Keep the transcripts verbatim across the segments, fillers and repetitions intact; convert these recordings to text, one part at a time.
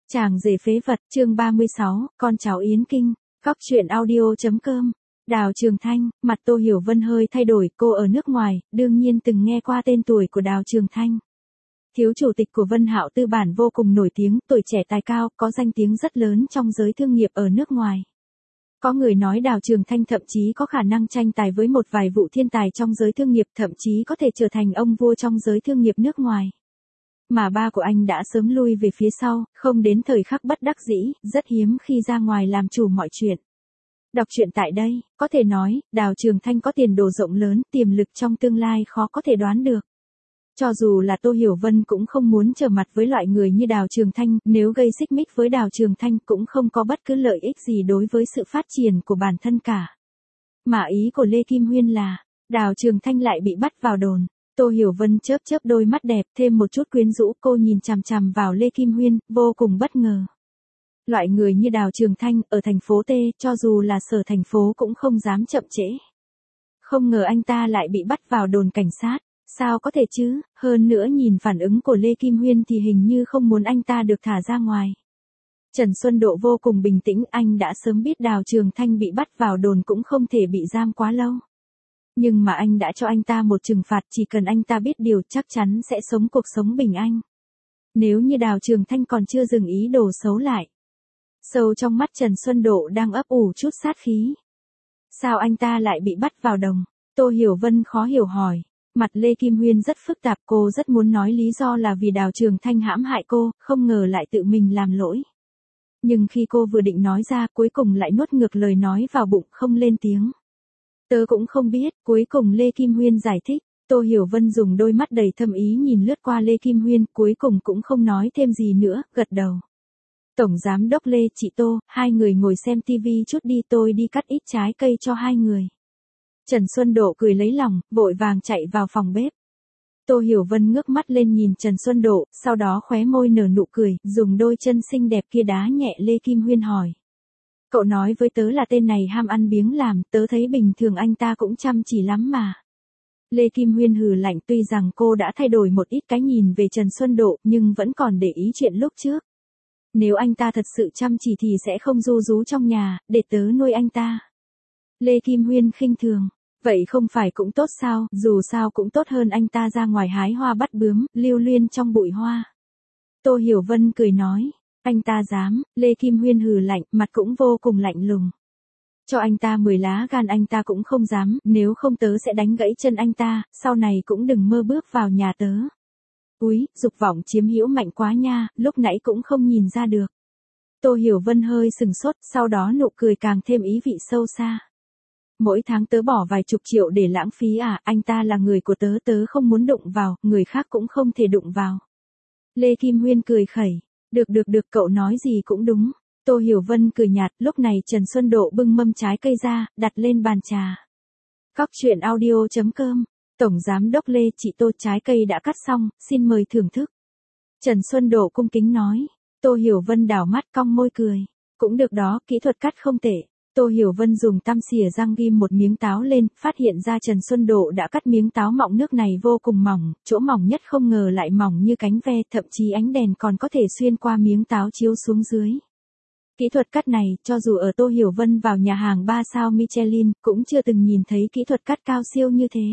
Chàng rể phế vật, chương ba mươi sáu, con cháu Yến Kinh, Góc truyện audio.com. Đào Trường Thanh, mặt Tô Hiểu Vân hơi thay đổi, cô ở nước ngoài, đương nhiên từng nghe qua tên tuổi của Đào Trường Thanh. Thiếu chủ tịch của Vân Hạo Tư bản vô cùng nổi tiếng, tuổi trẻ tài cao, có danh tiếng rất lớn trong giới thương nghiệp ở nước ngoài. Có người nói Đào Trường Thanh thậm chí có khả năng tranh tài với một vài vụ thiên tài trong giới thương nghiệp, thậm chí có thể trở thành ông vua trong giới thương nghiệp nước ngoài. Mà ba của anh đã sớm lui về phía sau, không đến thời khắc bất đắc dĩ, rất hiếm khi ra ngoài làm chủ mọi chuyện. Đọc truyện tại đây, có thể nói, Đào Trường Thanh có tiền đồ rộng lớn, tiềm lực trong tương lai khó có thể đoán được. Cho dù là Tô Hiểu Vân cũng không muốn trở mặt với loại người như Đào Trường Thanh, nếu gây xích mích với Đào Trường Thanh cũng không có bất cứ lợi ích gì đối với sự phát triển của bản thân cả. Mà ý của Lê Kim Huyên là, Đào Trường Thanh lại bị bắt vào đồn. Tô Hiểu Vân chớp chớp đôi mắt đẹp, thêm một chút quyến rũ, cô nhìn chằm chằm vào Lê Kim Huyên, vô cùng bất ngờ. Loại người như Đào Trường Thanh, ở thành phố T, cho dù là sở thành phố cũng không dám chậm trễ. Không ngờ anh ta lại bị bắt vào đồn cảnh sát, sao có thể chứ, hơn nữa nhìn phản ứng của Lê Kim Huyên thì hình như không muốn anh ta được thả ra ngoài. Trần Xuân Độ vô cùng bình tĩnh, anh đã sớm biết Đào Trường Thanh bị bắt vào đồn cũng không thể bị giam quá lâu. Nhưng mà anh đã cho anh ta một trừng phạt, chỉ cần anh ta biết điều chắc chắn sẽ sống cuộc sống bình an. Nếu như Đào Trường Thanh còn chưa dừng ý đồ xấu lại. Sâu trong mắt Trần Xuân Độ đang ấp ủ chút sát khí. Sao anh ta lại bị bắt vào đồng? Tô Hiểu Vân khó hiểu hỏi. Mặt Lê Kim Huyên rất phức tạp, cô rất muốn nói lý do là vì Đào Trường Thanh hãm hại cô, không ngờ lại tự mình làm lỗi. Nhưng khi cô vừa định nói ra, cuối cùng lại nuốt ngược lời nói vào bụng, không lên tiếng. Tớ cũng không biết, cuối cùng Lê Kim Huyên giải thích. Tô Hiểu Vân dùng đôi mắt đầy thâm ý nhìn lướt qua Lê Kim Huyên, cuối cùng cũng không nói thêm gì nữa, gật đầu. Tổng Giám đốc Lê, chị Tô, hai người ngồi xem tivi chút đi, tôi đi cắt ít trái cây cho hai người. Trần Xuân Độ cười lấy lòng, vội vàng chạy vào phòng bếp. Tô Hiểu Vân ngước mắt lên nhìn Trần Xuân Độ, sau đó khóe môi nở nụ cười, dùng đôi chân xinh đẹp kia đá nhẹ Lê Kim Huyên hỏi. Cậu nói với tớ là tên này ham ăn biếng làm, tớ thấy bình thường anh ta cũng chăm chỉ lắm mà. Lê Kim Huyên hừ lạnh, tuy rằng cô đã thay đổi một ít cái nhìn về Trần Xuân Độ, nhưng vẫn còn để ý chuyện lúc trước. Nếu anh ta thật sự chăm chỉ thì sẽ không ru rú trong nhà, để tớ nuôi anh ta. Lê Kim Huyên khinh thường. Vậy không phải cũng tốt sao, dù sao cũng tốt hơn anh ta ra ngoài hái hoa bắt bướm, lưu luyên trong bụi hoa. Tô Hiểu Vân cười nói, anh ta dám, Lê Kim Huyên hừ lạnh, mặt cũng vô cùng lạnh lùng. Cho anh ta mười lá gan anh ta cũng không dám, nếu không tớ sẽ đánh gãy chân anh ta, sau này cũng đừng mơ bước vào nhà tớ. Úi, dục vọng chiếm hữu mạnh quá nha, lúc nãy cũng không nhìn ra được. Tô Hiểu Vân hơi sừng sốt, sau đó nụ cười càng thêm ý vị sâu xa. Mỗi tháng tớ bỏ vài chục triệu để lãng phí à, anh ta là người của tớ, tớ không muốn đụng vào, người khác cũng không thể đụng vào. Lê Kim Huyên cười khẩy, được được được, cậu nói gì cũng đúng. Tô Hiểu Vân cười nhạt, lúc này Trần Xuân Độ bưng mâm trái cây ra, đặt lên bàn trà. Góc truyện audio.com, Tổng Giám đốc Lê, chị Tô, trái cây đã cắt xong, xin mời thưởng thức. Trần Xuân Độ cung kính nói, Tô Hiểu Vân đảo mắt cong môi cười, cũng được đó, kỹ thuật cắt không tệ. Tô Hiểu Vân dùng tăm xỉa răng ghim một miếng táo lên, phát hiện ra Trần Xuân Độ đã cắt miếng táo mọng nước này vô cùng mỏng, chỗ mỏng nhất không ngờ lại mỏng như cánh ve, thậm chí ánh đèn còn có thể xuyên qua miếng táo chiếu xuống dưới. Kỹ thuật cắt này, cho dù ở Tô Hiểu Vân vào nhà hàng ba sao Michelin, cũng chưa từng nhìn thấy kỹ thuật cắt cao siêu như thế.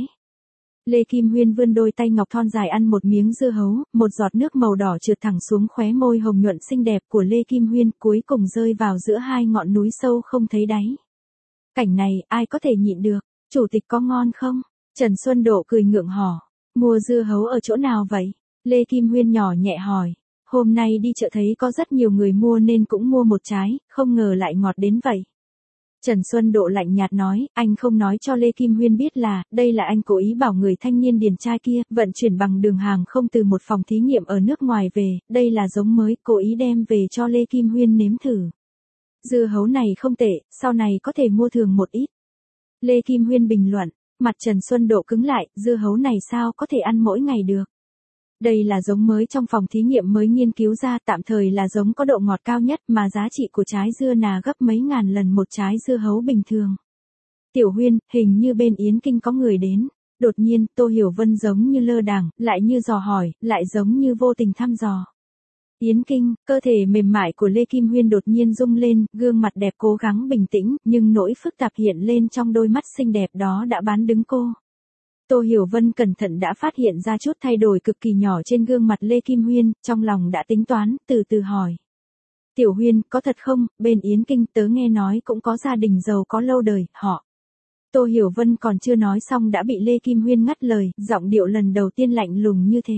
Lê Kim Huyên vươn đôi tay ngọc thon dài ăn một miếng dưa hấu, một giọt nước màu đỏ trượt thẳng xuống khóe môi hồng nhuận xinh đẹp của Lê Kim Huyên, cuối cùng rơi vào giữa hai ngọn núi sâu không thấy đáy. Cảnh này, ai có thể nhịn được, chủ tịch có ngon không? Trần Xuân Độ cười ngượng hỏ, mua dưa hấu ở chỗ nào vậy? Lê Kim Huyên nhỏ nhẹ hỏi, hôm nay đi chợ thấy có rất nhiều người mua nên cũng mua một trái, không ngờ lại ngọt đến vậy. Trần Xuân Độ lạnh nhạt nói, anh không nói cho Lê Kim Huyên biết là, đây là anh cố ý bảo người thanh niên điển trai kia, vận chuyển bằng đường hàng không từ một phòng thí nghiệm ở nước ngoài về, đây là giống mới, cố ý đem về cho Lê Kim Huyên nếm thử. Dưa hấu này không tệ, sau này có thể mua thường một ít. Lê Kim Huyên bình luận, mặt Trần Xuân Độ cứng lại, dưa hấu này sao có thể ăn mỗi ngày được. Đây là giống mới trong phòng thí nghiệm mới nghiên cứu ra, tạm thời là giống có độ ngọt cao nhất mà giá trị của trái dưa nà gấp mấy ngàn lần một trái dưa hấu bình thường. Tiểu Huyên, hình như bên Yến Kinh có người đến. Đột nhiên, Tô Hiểu Vân giống như lơ đảng, lại như dò hỏi, lại giống như vô tình thăm dò. Yến Kinh, cơ thể mềm mại của Lê Kim Huyên đột nhiên rung lên, gương mặt đẹp cố gắng bình tĩnh, nhưng nỗi phức tạp hiện lên trong đôi mắt xinh đẹp đó đã bán đứng cô. Tô Hiểu Vân cẩn thận đã phát hiện ra chút thay đổi cực kỳ nhỏ trên gương mặt Lê Kim Huyên, trong lòng đã tính toán, từ từ hỏi. Tiểu Huyên, có thật không, bên Yến Kinh tớ nghe nói cũng có gia đình giàu có lâu đời, họ. Tô Hiểu Vân còn chưa nói xong đã bị Lê Kim Huyên ngắt lời, giọng điệu lần đầu tiên lạnh lùng như thế.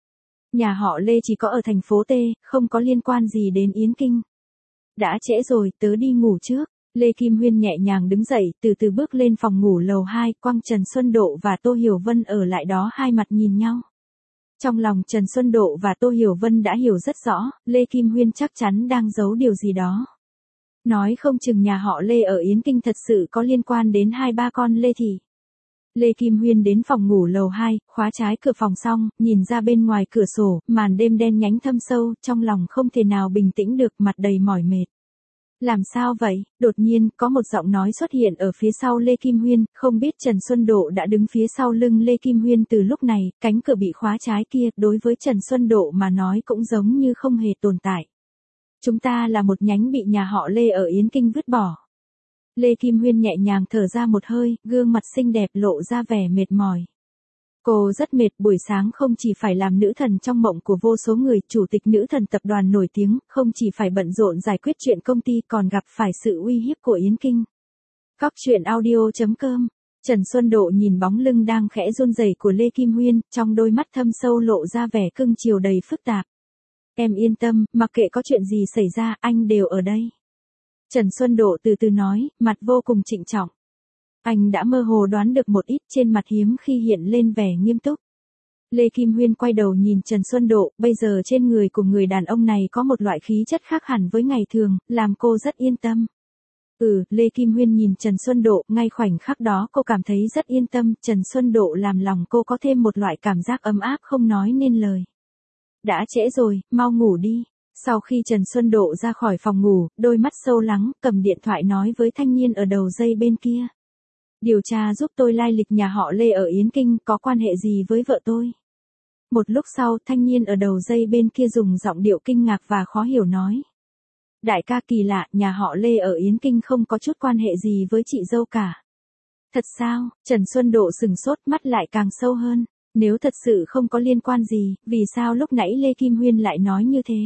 Nhà họ Lê chỉ có ở thành phố T, không có liên quan gì đến Yến Kinh. Đã trễ rồi, tớ đi ngủ trước. Lê Kim Huyên nhẹ nhàng đứng dậy, từ từ bước lên phòng ngủ lầu hai, quăng Trần Xuân Độ và Tô Hiểu Vân ở lại đó hai mặt nhìn nhau. Trong lòng Trần Xuân Độ và Tô Hiểu Vân đã hiểu rất rõ, Lê Kim Huyên chắc chắn đang giấu điều gì đó. Nói không chừng nhà họ Lê ở Yến Kinh thật sự có liên quan đến hai ba con Lê Thị. Lê Kim Huyên đến phòng ngủ lầu hai, khóa trái cửa phòng xong, nhìn ra bên ngoài cửa sổ, màn đêm đen nhánh thâm sâu, trong lòng không thể nào bình tĩnh được, mặt đầy mỏi mệt. Làm sao vậy? Đột nhiên, có một giọng nói xuất hiện ở phía sau Lê Kim Huyên, không biết Trần Xuân Độ đã đứng phía sau lưng Lê Kim Huyên từ lúc này, cánh cửa bị khóa trái kia, đối với Trần Xuân Độ mà nói cũng giống như không hề tồn tại. Chúng ta là một nhánh bị nhà họ Lê ở Yến Kinh vứt bỏ. Lê Kim Huyên nhẹ nhàng thở ra một hơi, gương mặt xinh đẹp lộ ra vẻ mệt mỏi. Cô rất mệt, buổi sáng không chỉ phải làm nữ thần trong mộng của vô số người, chủ tịch nữ thần tập đoàn nổi tiếng, không chỉ phải bận rộn giải quyết chuyện công ty còn gặp phải sự uy hiếp của Yến Kinh. Cóc truyện audio chấm com. Trần Xuân Độ nhìn bóng lưng đang khẽ run rẩy của Lê Kim Huyên, trong đôi mắt thâm sâu lộ ra vẻ cưng chiều đầy phức tạp. Em yên tâm, mặc kệ có chuyện gì xảy ra, anh đều ở đây. Trần Xuân Độ từ từ nói, mặt vô cùng trịnh trọng. Anh đã mơ hồ đoán được một ít, trên mặt hiếm khi hiện lên vẻ nghiêm túc. Lê Kim Huyên quay đầu nhìn Trần Xuân Độ, bây giờ trên người của người đàn ông này có một loại khí chất khác hẳn với ngày thường, làm cô rất yên tâm. Ừ, Lê Kim Huyên nhìn Trần Xuân Độ, ngay khoảnh khắc đó cô cảm thấy rất yên tâm, Trần Xuân Độ làm lòng cô có thêm một loại cảm giác ấm áp không nói nên lời. Đã trễ rồi, mau ngủ đi. Sau khi Trần Xuân Độ ra khỏi phòng ngủ, đôi mắt sâu lắng, cầm điện thoại nói với thanh niên ở đầu dây bên kia. Điều tra giúp tôi lai lịch nhà họ Lê ở Yến Kinh, có quan hệ gì với vợ tôi? Một lúc sau, thanh niên ở đầu dây bên kia dùng giọng điệu kinh ngạc và khó hiểu nói. Đại ca, kỳ lạ, nhà họ Lê ở Yến Kinh không có chút quan hệ gì với chị dâu cả. Thật sao? Trần Xuân Độ sừng sốt, mắt lại càng sâu hơn. Nếu thật sự không có liên quan gì, vì sao lúc nãy Lê Kim Huyên lại nói như thế?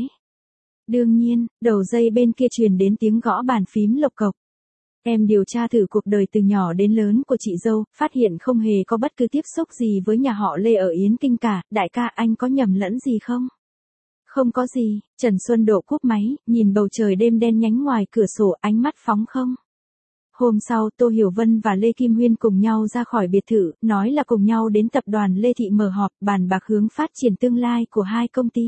Đương nhiên, đầu dây bên kia truyền đến tiếng gõ bàn phím lộc cộc. Em điều tra thử cuộc đời từ nhỏ đến lớn của chị dâu, phát hiện không hề có bất cứ tiếp xúc gì với nhà họ Lê ở Yến Kinh cả, đại ca anh có nhầm lẫn gì không? Không có gì, Trần Xuân Độ cúp máy, nhìn bầu trời đêm đen nhánh ngoài cửa sổ, ánh mắt phóng không. Hôm sau, Tô Hiểu Vân và Lê Kim Huyên cùng nhau ra khỏi biệt thự, nói là cùng nhau đến tập đoàn Lê Thị mở họp, bàn bạc hướng phát triển tương lai của hai công ty.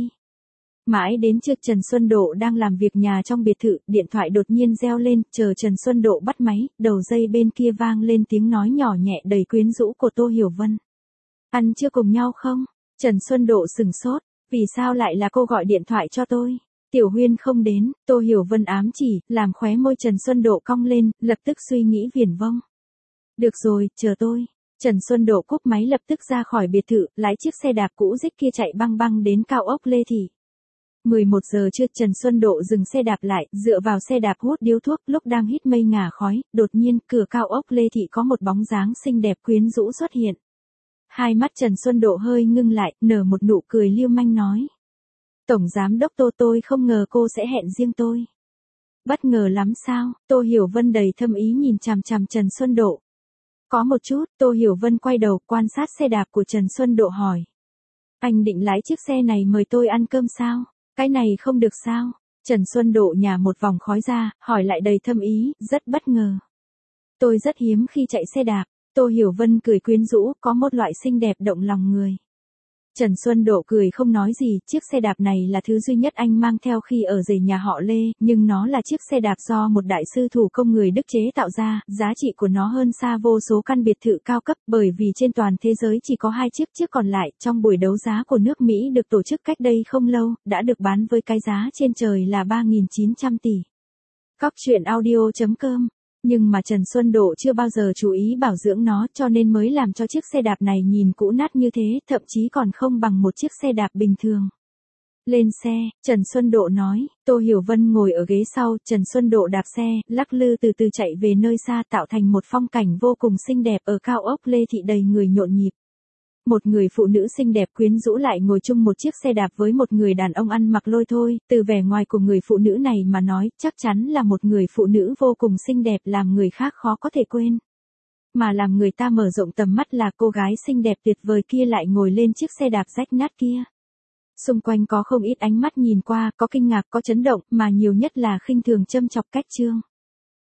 Mãi đến trưa Trần Xuân Độ đang làm việc nhà trong biệt thự, điện thoại đột nhiên reo lên, chờ Trần Xuân Độ bắt máy, đầu dây bên kia vang lên tiếng nói nhỏ nhẹ đầy quyến rũ của Tô Hiểu Vân. Ăn chưa cùng nhau không? Trần Xuân Độ sừng sốt, vì sao lại là cô gọi điện thoại cho tôi? Tiểu Huyên không đến, Tô Hiểu Vân ám chỉ, làm khóe môi Trần Xuân Độ cong lên, lập tức suy nghĩ viển vông. Được rồi, chờ tôi. Trần Xuân Độ cúp máy lập tức ra khỏi biệt thự, lái chiếc xe đạp cũ rích kia chạy băng băng đến cao ốc Lê Thị. mười một giờ trưa Trần Xuân Độ dừng xe đạp lại, dựa vào xe đạp hút điếu thuốc, lúc đang hít mây ngả khói, đột nhiên, cửa cao ốc Lê Thị có một bóng dáng xinh đẹp quyến rũ xuất hiện. Hai mắt Trần Xuân Độ hơi ngưng lại, nở một nụ cười lưu manh nói. Tổng giám đốc Tô, tôi không ngờ cô sẽ hẹn riêng tôi. Bất ngờ lắm sao? Tô Hiểu Vân đầy thâm ý nhìn chằm chằm Trần Xuân Độ. Có một chút, Tô Hiểu Vân quay đầu quan sát xe đạp của Trần Xuân Độ hỏi. Anh định lái chiếc xe này mời tôi ăn cơm sao? Cái này không được sao? Trần Xuân Độ nhả một vòng khói ra, hỏi lại đầy thâm ý, rất bất ngờ. Tôi rất hiếm khi chạy xe đạp. Tô Hiểu Vân cười quyến rũ, có một loại xinh đẹp động lòng người. Trần Xuân Độ cười không nói gì, chiếc xe đạp này là thứ duy nhất anh mang theo khi ở rể nhà họ Lê, nhưng nó là chiếc xe đạp do một đại sư thủ công người Đức chế tạo ra, giá trị của nó hơn xa vô số căn biệt thự cao cấp, bởi vì trên toàn thế giới chỉ có hai chiếc, chiếc còn lại, trong buổi đấu giá của nước Mỹ được tổ chức cách đây không lâu, đã được bán với cái giá trên trời là ba nghìn chín trăm tỷ. Cóc truyện audio chấm com. Nhưng mà Trần Xuân Độ chưa bao giờ chú ý bảo dưỡng nó, cho nên mới làm cho chiếc xe đạp này nhìn cũ nát như thế, thậm chí còn không bằng một chiếc xe đạp bình thường. Lên xe, Trần Xuân Độ nói, Tô Hiểu Vân ngồi ở ghế sau, Trần Xuân Độ đạp xe, lắc lư từ từ chạy về nơi xa tạo thành một phong cảnh vô cùng xinh đẹp ở cao ốc Lê Thị đầy người nhộn nhịp. Một người phụ nữ xinh đẹp quyến rũ lại ngồi chung một chiếc xe đạp với một người đàn ông ăn mặc lôi thôi, từ vẻ ngoài của người phụ nữ này mà nói, chắc chắn là một người phụ nữ vô cùng xinh đẹp làm người khác khó có thể quên. Mà làm người ta mở rộng tầm mắt là cô gái xinh đẹp tuyệt vời kia lại ngồi lên chiếc xe đạp rách nát kia. Xung quanh có không ít ánh mắt nhìn qua, có kinh ngạc, có chấn động, mà nhiều nhất là khinh thường châm chọc cách Trương